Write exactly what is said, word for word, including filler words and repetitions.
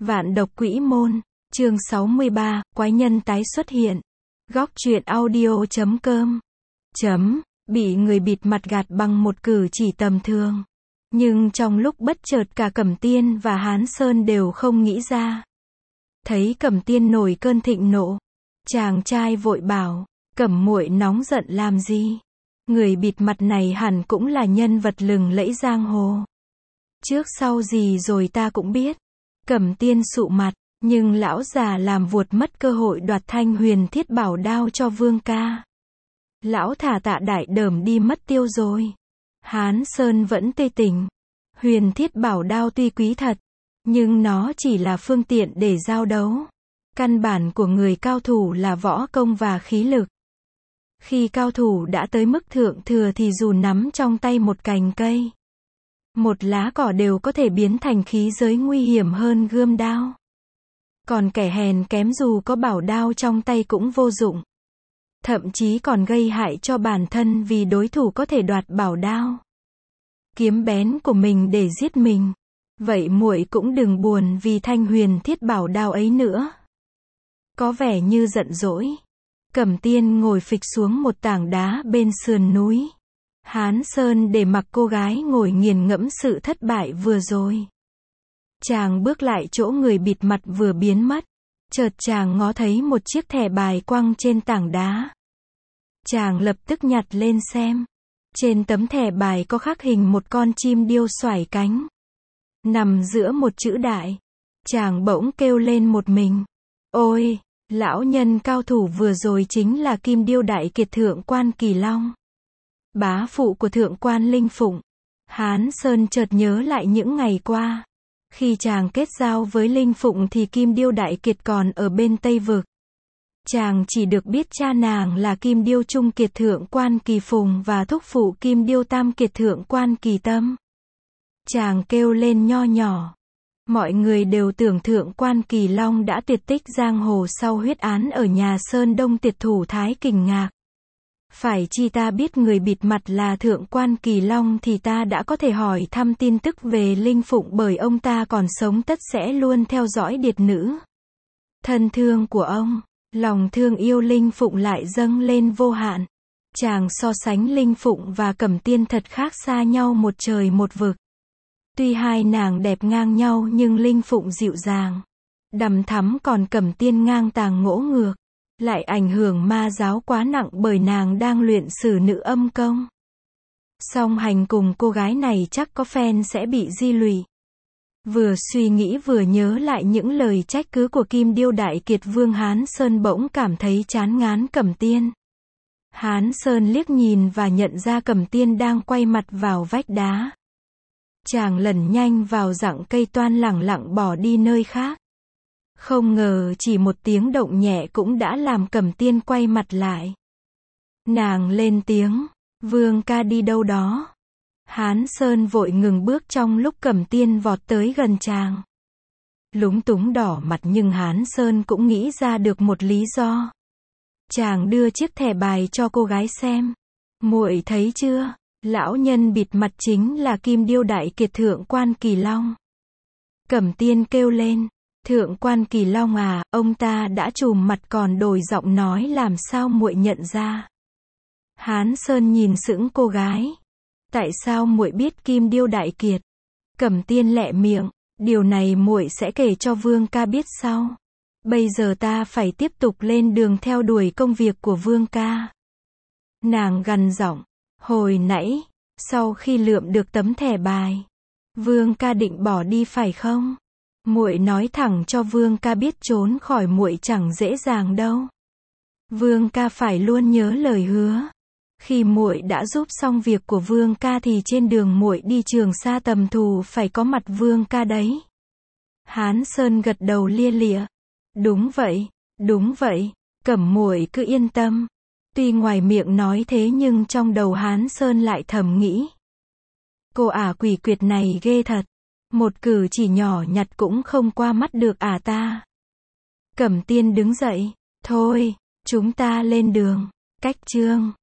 Vạn độc quỷ môn, chương sáu mươi ba, quái nhân tái xuất hiện. Góc truyện audio chấm com. Chấm, bị người bịt mặt gạt bằng một cử chỉ tầm thường. Nhưng trong lúc bất chợt cả Cẩm Tiên và Hán Sơn đều không nghĩ ra. Thấy Cẩm Tiên nổi cơn thịnh nộ, chàng trai vội bảo, Cẩm muội nóng giận làm gì? Người bịt mặt này hẳn cũng là nhân vật lừng lẫy giang hồ. Trước sau gì rồi ta cũng biết. Cẩm Tiên sụ mặt, nhưng lão già làm vuột mất cơ hội đoạt Thanh Huyền Thiết Bảo Đao cho Vương ca. Lão thả Tạ Đại Đờm đi mất tiêu rồi. Hán Sơn vẫn tê tỉnh. Huyền Thiết Bảo Đao tuy quý thật, nhưng nó chỉ là phương tiện để giao đấu. Căn bản của người cao thủ là võ công và khí lực. Khi cao thủ đã tới mức thượng thừa thì dù nắm trong tay một cành cây, một lá cỏ đều có thể biến thành khí giới nguy hiểm hơn gươm đao. Còn kẻ hèn kém dù có bảo đao trong tay cũng vô dụng. Thậm chí còn gây hại cho bản thân vì đối thủ có thể đoạt bảo đao, kiếm bén của mình để giết mình. Vậy muội cũng đừng buồn vì Thanh Huyền Thiết Bảo Đao ấy nữa. Có vẻ như giận dỗi, Cẩm Tiên ngồi phịch xuống một tảng đá bên sườn núi. Hán Sơn để mặc cô gái ngồi nghiền ngẫm sự thất bại vừa rồi. Chàng bước lại chỗ người bịt mặt vừa biến mất. Chợt chàng ngó thấy một chiếc thẻ bài quăng trên tảng đá. Chàng lập tức nhặt lên xem. Trên tấm thẻ bài có khắc hình một con chim điêu xoải cánh, nằm giữa một chữ đại. Chàng bỗng kêu lên một mình. Ôi, lão nhân cao thủ vừa rồi chính là Kim Điêu Đại Kiệt Thượng Quan Kỳ Long, bá phụ của Thượng Quan Linh Phụng. Hán Sơn chợt nhớ lại những ngày qua. Khi chàng kết giao với Linh Phụng thì Kim Điêu Đại Kiệt còn ở bên Tây Vực. Chàng chỉ được biết cha nàng là Kim Điêu Trung Kiệt Thượng Quan Kỳ Phùng và thúc phụ Kim Điêu Tam Kiệt Thượng Quan Kỳ Tâm. Chàng kêu lên nho nhỏ. Mọi người đều tưởng Thượng Quan Kỳ Long đã tuyệt tích giang hồ sau huyết án ở nhà Sơn Đông Tiệt thủ Thái Kình Ngạc. Phải chi ta biết người bịt mặt là Thượng Quan Kỳ Long thì ta đã có thể hỏi thăm tin tức về Linh Phụng, bởi ông ta còn sống tất sẽ luôn theo dõi điệt nữ thân thương của ông. Lòng thương yêu Linh Phụng lại dâng lên vô hạn. Chàng so sánh Linh Phụng và Cẩm Tiên thật khác xa nhau một trời một vực. Tuy hai nàng đẹp ngang nhau nhưng Linh Phụng dịu dàng, đằm thắm, còn Cẩm Tiên ngang tàng ngỗ ngược, lại ảnh hưởng ma giáo quá nặng bởi nàng đang luyện sử nữ âm công. Song hành cùng cô gái này chắc có phen sẽ bị di lụy. Vừa suy nghĩ vừa nhớ lại những lời trách cứ của Kim Điêu Đại Kiệt Vương, Hán Sơn bỗng cảm thấy chán ngán Cẩm Tiên. Hán Sơn liếc nhìn và nhận ra Cẩm Tiên đang quay mặt vào vách đá. Chàng lẩn nhanh vào rặng cây toan lẳng lặng bỏ đi nơi khác. Không ngờ chỉ một tiếng động nhẹ cũng đã làm Cẩm Tiên quay mặt lại. Nàng lên tiếng, Vương ca đi đâu đó? Hán Sơn vội ngừng bước trong lúc Cẩm Tiên vọt tới gần chàng. Lúng túng đỏ mặt nhưng Hán Sơn cũng nghĩ ra được một lý do. Chàng đưa chiếc thẻ bài cho cô gái xem. Muội thấy chưa? Lão nhân bịt mặt chính là Kim Điêu Đại Kiệt Thượng Quan Kỳ Long. Cẩm Tiên kêu lên. Thượng Quan Kỳ Long à, ông ta đã trùm mặt còn đổi giọng nói, làm sao muội nhận ra? Hán Sơn nhìn sững cô gái. Tại sao muội biết Kim Điêu Đại Kiệt? Cẩm Tiên lẹ miệng, điều này muội sẽ kể cho Vương ca biết sau. Bây giờ ta phải tiếp tục lên đường theo đuổi công việc của Vương ca. Nàng gằn giọng, hồi nãy, sau khi lượm được tấm thẻ bài, Vương ca định bỏ đi phải không? Muội nói thẳng cho Vương ca biết trốn khỏi muội chẳng dễ dàng đâu. Vương ca phải luôn nhớ lời hứa. Khi muội đã giúp xong việc của Vương ca thì trên đường muội đi Trường Sa tầm thù phải có mặt Vương ca đấy. Hán Sơn gật đầu lia lịa. Đúng vậy, đúng vậy, Cẩm muội cứ yên tâm. Tuy ngoài miệng nói thế nhưng trong đầu Hán Sơn lại thầm nghĩ. Cô ả quỷ quyệt này ghê thật. Một cử chỉ nhỏ nhặt cũng không qua mắt được ả ta. Cẩm Tiên đứng dậy. Thôi, chúng ta lên đường. Cách chương